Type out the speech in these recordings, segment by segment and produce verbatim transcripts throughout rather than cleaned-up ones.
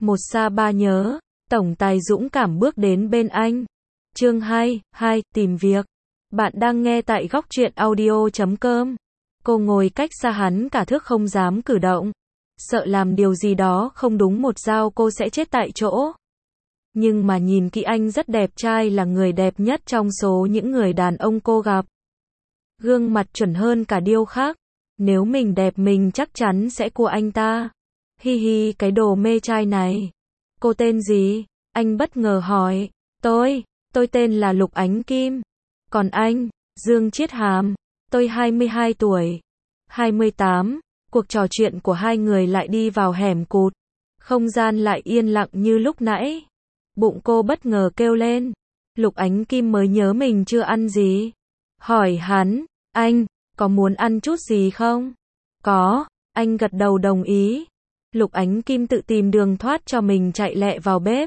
Một xa ba nhớ, tổng tài dũng cảm bước đến bên anh. Chương hai, hai, tìm việc. Bạn đang nghe tại góc truyện audio chấm com. Cô ngồi cách xa hắn cả thước không dám cử động. Sợ làm điều gì đó không đúng một dao cô sẽ chết tại chỗ. Nhưng mà nhìn kỹ anh rất đẹp trai, là người đẹp nhất trong số những người đàn ông cô gặp. Gương mặt chuẩn hơn cả điêu khắc. Nếu mình đẹp mình chắc chắn sẽ cua anh ta. Hi hi, cái đồ mê trai này. Cô tên gì? Anh bất ngờ hỏi. Tôi, tôi tên là Lục Ánh Kim. Còn anh? Dương Chiết Hàm. Tôi hai mươi hai tuổi. hai mươi tám. Cuộc trò chuyện của hai người lại đi vào hẻm cụt. Không gian lại yên lặng như lúc nãy. Bụng cô bất ngờ kêu lên. Lục Ánh Kim mới nhớ mình chưa ăn gì. Hỏi hắn, anh, có muốn ăn chút gì không? Có, anh gật đầu đồng ý. Lục Ánh Kim tự tìm đường thoát cho mình, chạy lẹ vào bếp.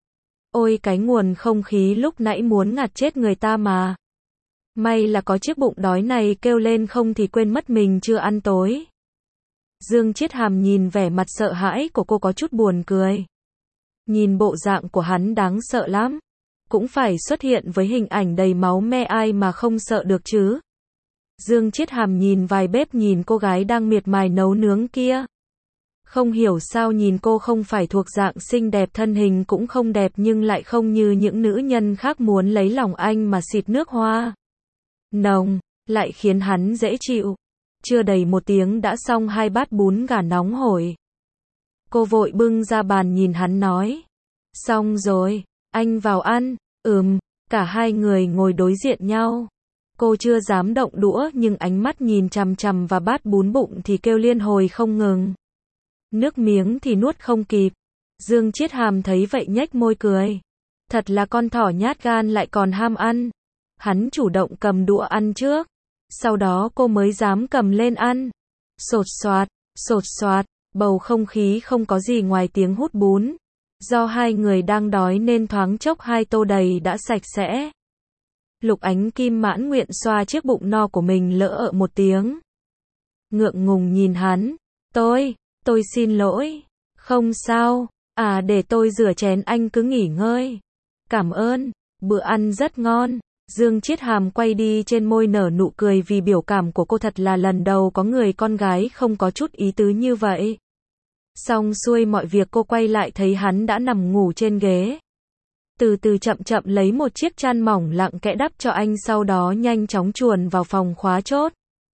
Ôi cái nguồn không khí lúc nãy muốn ngạt chết người ta mà. May là có chiếc bụng đói này, kêu lên không thì quên mất mình chưa ăn tối. Dương Chiết Hàm nhìn vẻ mặt sợ hãi của cô có chút buồn cười. Nhìn bộ dạng của hắn đáng sợ lắm. Cũng phải xuất hiện với hình ảnh đầy máu me, ai mà không sợ được chứ. Dương Chiết Hàm nhìn vài bếp, nhìn cô gái đang miệt mài nấu nướng kia. Không hiểu sao nhìn cô không phải thuộc dạng xinh đẹp, thân hình cũng không đẹp, nhưng lại không như những nữ nhân khác muốn lấy lòng anh mà xịt nước hoa. Nồng, lại khiến hắn dễ chịu. Chưa đầy một tiếng đã xong hai bát bún gà nóng hổi. Cô vội bưng ra bàn nhìn hắn nói. Xong rồi, anh vào ăn. Ừm, cả hai người ngồi đối diện nhau. Cô chưa dám động đũa, nhưng ánh mắt nhìn chằm chằm vào bát bún, bụng thì kêu liên hồi không ngừng. Nước miếng thì nuốt không kịp. Dương Chiết Hàm thấy vậy nhếch môi cười. Thật là con thỏ nhát gan lại còn ham ăn. Hắn chủ động cầm đũa ăn trước. Sau đó cô mới dám cầm lên ăn. Sột soạt, sột soạt, bầu không khí không có gì ngoài tiếng hút bún. Do hai người đang đói nên thoáng chốc hai tô đầy đã sạch sẽ. Lục Ánh Kim mãn nguyện xoa chiếc bụng no của mình, lỡ ợ một tiếng. Ngượng ngùng nhìn hắn. Tôi, tôi xin lỗi. Không sao, à để tôi rửa chén, anh cứ nghỉ ngơi. Cảm ơn, bữa ăn rất ngon. Dương Chiết Hàm quay đi, trên môi nở nụ cười vì biểu cảm của cô, thật là lần đầu có người con gái không có chút ý tứ như vậy. Xong xuôi mọi việc, cô quay lại thấy hắn đã nằm ngủ trên ghế. Từ từ chậm chậm lấy một chiếc chăn mỏng lặng kẽ đắp cho anh, sau đó nhanh chóng chuồn vào phòng khóa chốt.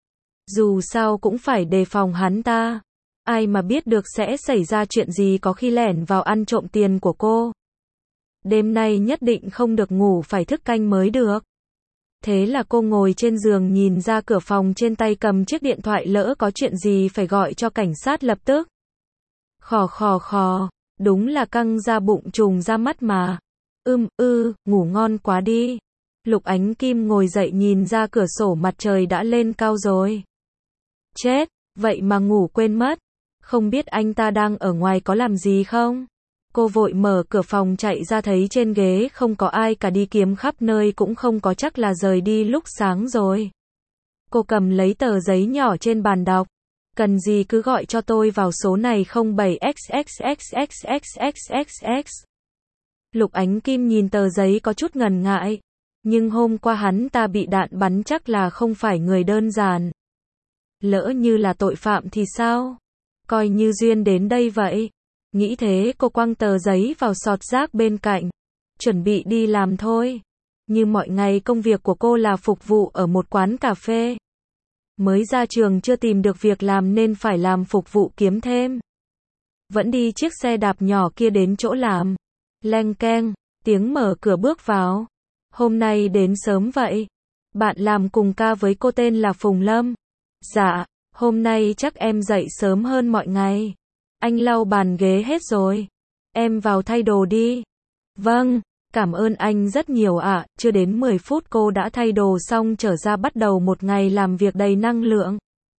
Dù sao cũng phải đề phòng hắn ta. Ai mà biết được sẽ xảy ra chuyện gì, có khi lẻn vào ăn trộm tiền của cô. Đêm nay nhất định không được ngủ, phải thức canh mới được. Thế là cô ngồi trên giường nhìn ra cửa phòng, trên tay cầm chiếc điện thoại, lỡ có chuyện gì phải gọi cho cảnh sát lập tức. Khò khò khò, đúng là căng da bụng trùng ra mắt mà. Ưm ư, ngủ ngon quá đi. Lục Ánh Kim ngồi dậy nhìn ra cửa sổ, mặt trời đã lên cao rồi. Chết, vậy mà ngủ quên mất. Không biết anh ta đang ở ngoài có làm gì không? Cô vội mở cửa phòng chạy ra, thấy trên ghế không có ai cả, đi kiếm khắp nơi cũng không có, chắc là rời đi lúc sáng rồi. Cô cầm lấy tờ giấy nhỏ trên bàn đọc. Cần gì cứ gọi cho tôi vào số này không bảy x x x x x x x x. Lục Ánh Kim nhìn tờ giấy có chút ngần ngại. Nhưng hôm qua hắn ta bị đạn bắn, chắc là không phải người đơn giản. Lỡ như là tội phạm thì sao? Coi như duyên đến đây vậy. Nghĩ thế, cô quăng tờ giấy vào sọt rác bên cạnh. Chuẩn bị đi làm thôi. Như mọi ngày, công việc của cô là phục vụ ở một quán cà phê. Mới ra trường chưa tìm được việc làm nên phải làm phục vụ kiếm thêm. Vẫn đi chiếc xe đạp nhỏ kia đến chỗ làm. Leng keng, tiếng mở cửa bước vào. Hôm nay đến sớm vậy. Bạn làm cùng ca với cô tên là Phùng Lâm. Dạ, hôm nay chắc em dậy sớm hơn mọi ngày. Anh lau bàn ghế hết rồi. Em vào thay đồ đi. Vâng, cảm ơn anh rất nhiều ạ. Chưa đến mười phút cô đã thay đồ xong, trở ra bắt đầu một ngày làm việc đầy năng lượng.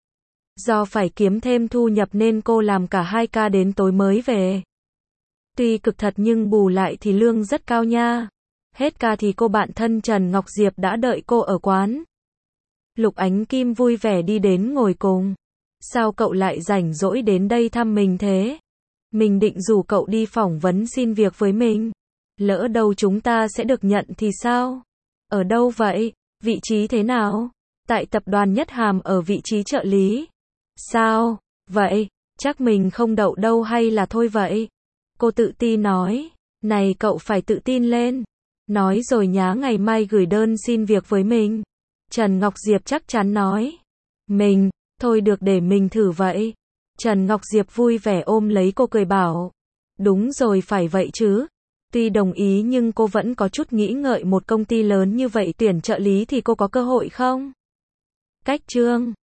Do phải kiếm thêm thu nhập nên cô làm cả hai ca đến tối mới về. Tuy cực thật nhưng bù lại thì lương rất cao nha. Hết ca thì cô bạn thân Trần Ngọc Diệp đã đợi cô ở quán. Lục Ánh Kim vui vẻ đi đến ngồi cùng. Sao cậu lại rảnh rỗi đến đây thăm mình thế? Mình định rủ cậu đi phỏng vấn xin việc với mình. Lỡ đâu chúng ta sẽ được nhận thì sao? Ở đâu vậy? Vị trí thế nào? Tại tập đoàn Nhất Hàm ở vị trí trợ lý. Sao? Vậy, chắc mình không đậu đâu hay là thôi vậy? Cô tự tin nói. Này cậu phải tự tin lên. Nói rồi nhá ngày mai gửi đơn xin việc với mình. Trần Ngọc Diệp chắc chắn nói. Mình, thôi được để mình thử vậy. Trần Ngọc Diệp vui vẻ ôm lấy cô cười bảo. Đúng rồi phải vậy chứ. Tuy đồng ý nhưng cô vẫn có chút nghĩ ngợi một công ty lớn như vậy tuyển trợ lý thì cô có cơ hội không? Cách chương